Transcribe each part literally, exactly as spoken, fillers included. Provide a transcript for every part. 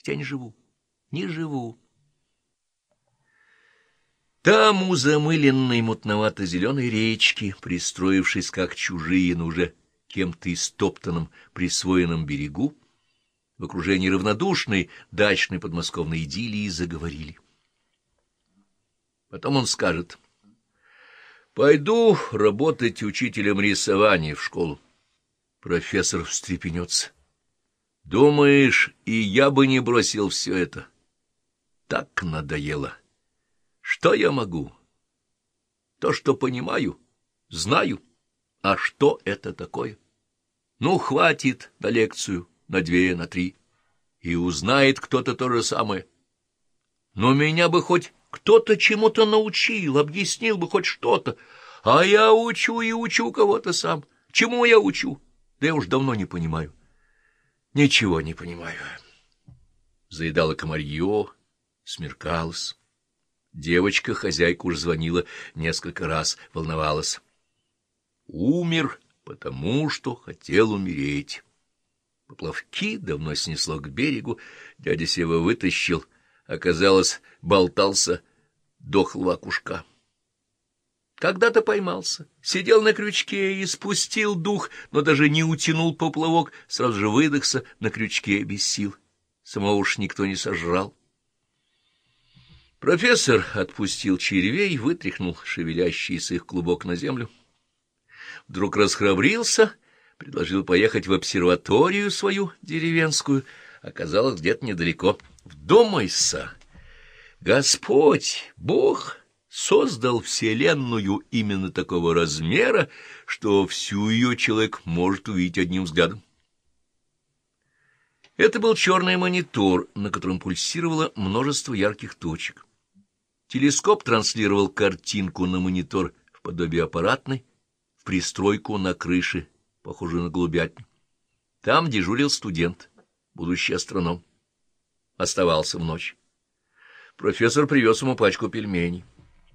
хотя не живу, не живу. Там у замыленной мутновато-зеленой речки, пристроившись как чужие на уже кем-то истоптанном присвоенном берегу, в окружении равнодушной дачной подмосковной идиллии заговорили. Потом он скажет: «Пойду работать учителем рисования в школу». Профессор встрепенется. «Думаешь, и я бы не бросил все это? Так надоело. Что я могу? То, что понимаю, знаю. А что это такое? Ну, хватит на лекцию, на две, на три. И узнает кто-то то же самое. Но меня бы хоть кто-то чему-то научил, объяснил бы хоть что-то. А я учу и учу кого-то сам. Чему я учу? Да я уж давно не понимаю. Ничего не понимаю». Заедало комарье, смеркалось. Девочка-хозяйка уж звонила несколько раз, волновалась. Умер, потому что хотел умереть. Поплавки давно снесло к берегу, дядя Сева вытащил, оказалось, болтался дохлого окушка. Когда-то поймался, сидел на крючке и спустил дух, но даже не утянул поплавок, сразу же выдохся на крючке без сил. Самого уж никто не сожрал. Профессор отпустил червей, вытряхнул шевелящийся их клубок на землю. Вдруг расхрабрился, предложил поехать в обсерваторию свою деревенскую. Оказалось, где-то недалеко. Вдумайся! Господь, Бог, создал вселенную именно такого размера, что всю ее человек может увидеть одним взглядом. Это был черный монитор, на котором пульсировало множество ярких точек. Телескоп транслировал картинку на монитор в подобие аппаратной, в пристройку на крыше, похожую на голубятню. Там дежурил студент, будущий астроном. Оставался в ночь. Профессор привез ему пачку пельменей.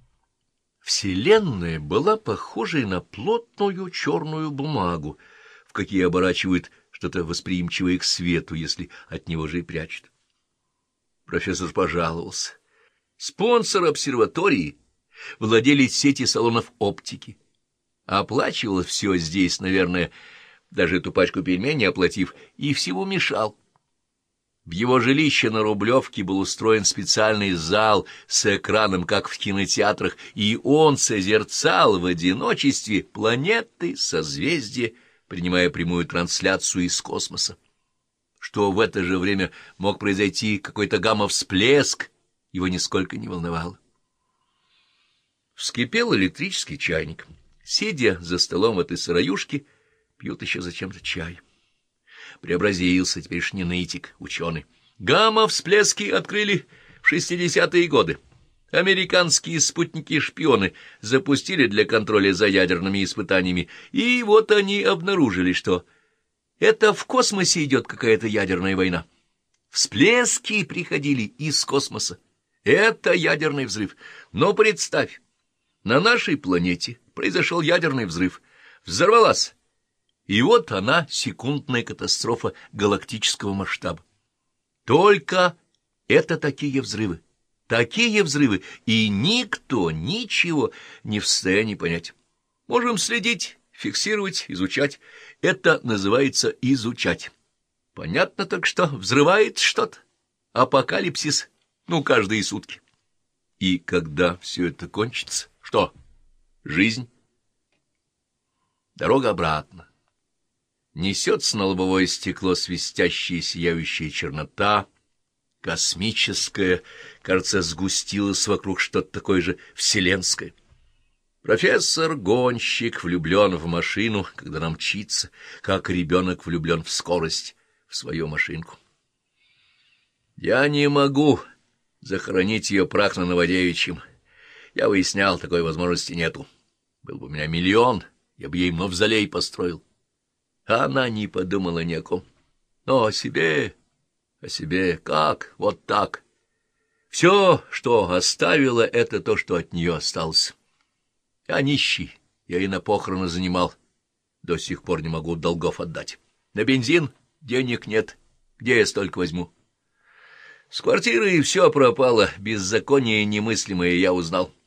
Вселенная была похожей на плотную черную бумагу, в какие оборачивают что-то восприимчивое к свету, если от него же и прячут. Профессор пожаловался. Спонсор обсерватории, владелец сети салонов оптики. Оплачивал все здесь, наверное, даже эту пачку пельменей оплатив, и всего мешал. В его жилище на Рублевке был устроен специальный зал с экраном, как в кинотеатрах, и он созерцал в одиночестве планеты, созвездия, принимая прямую трансляцию из космоса. Что в это же время мог произойти какой-то гамма-всплеск, его нисколько не волновало. Вскипел электрический чайник. Сидя за столом в этой сыроюшке, пьют еще зачем-то чай. Преобразился теперь ж не нытик, ученый. Гамма-всплески открыли в шестидесятые годы. Американские спутники-шпионы запустили для контроля за ядерными испытаниями, и вот они обнаружили, что это в космосе идет какая-то ядерная война. Всплески приходили из космоса. Это ядерный взрыв. Но представь, на нашей планете произошел ядерный взрыв. Взорвалась. И вот она, секундная катастрофа галактического масштаба. Только это такие взрывы. Такие взрывы, и никто ничего не в состоянии понять. Можем следить, фиксировать, изучать. Это называется изучать. Понятно так, что взрывает что-то. Апокалипсис, ну, каждые сутки. И когда все это кончится, что? Жизнь? Дорога обратно. Несется на лобовое стекло свистящая сияющая чернота, космическая, кажется, сгустилось вокруг что-то такое же вселенское. Профессор-гонщик влюблен в машину, когда она мчится, как ребенок влюблен в скорость, в свою машинку. Я не могу захоронить ее прах на Новодевичьем. Я выяснял, такой возможности нету. Был бы у меня миллион, я бы ей мавзолей построил. А она не подумала ни о ком. Но о себе, о себе, как, вот так. Все, что оставила, это то, что от нее осталось. Я нищий, я и на похороны занимал. До сих пор не могу долгов отдать. На бензин денег нет, где я столько возьму? С квартирой все пропало, беззаконие немыслимое я узнал.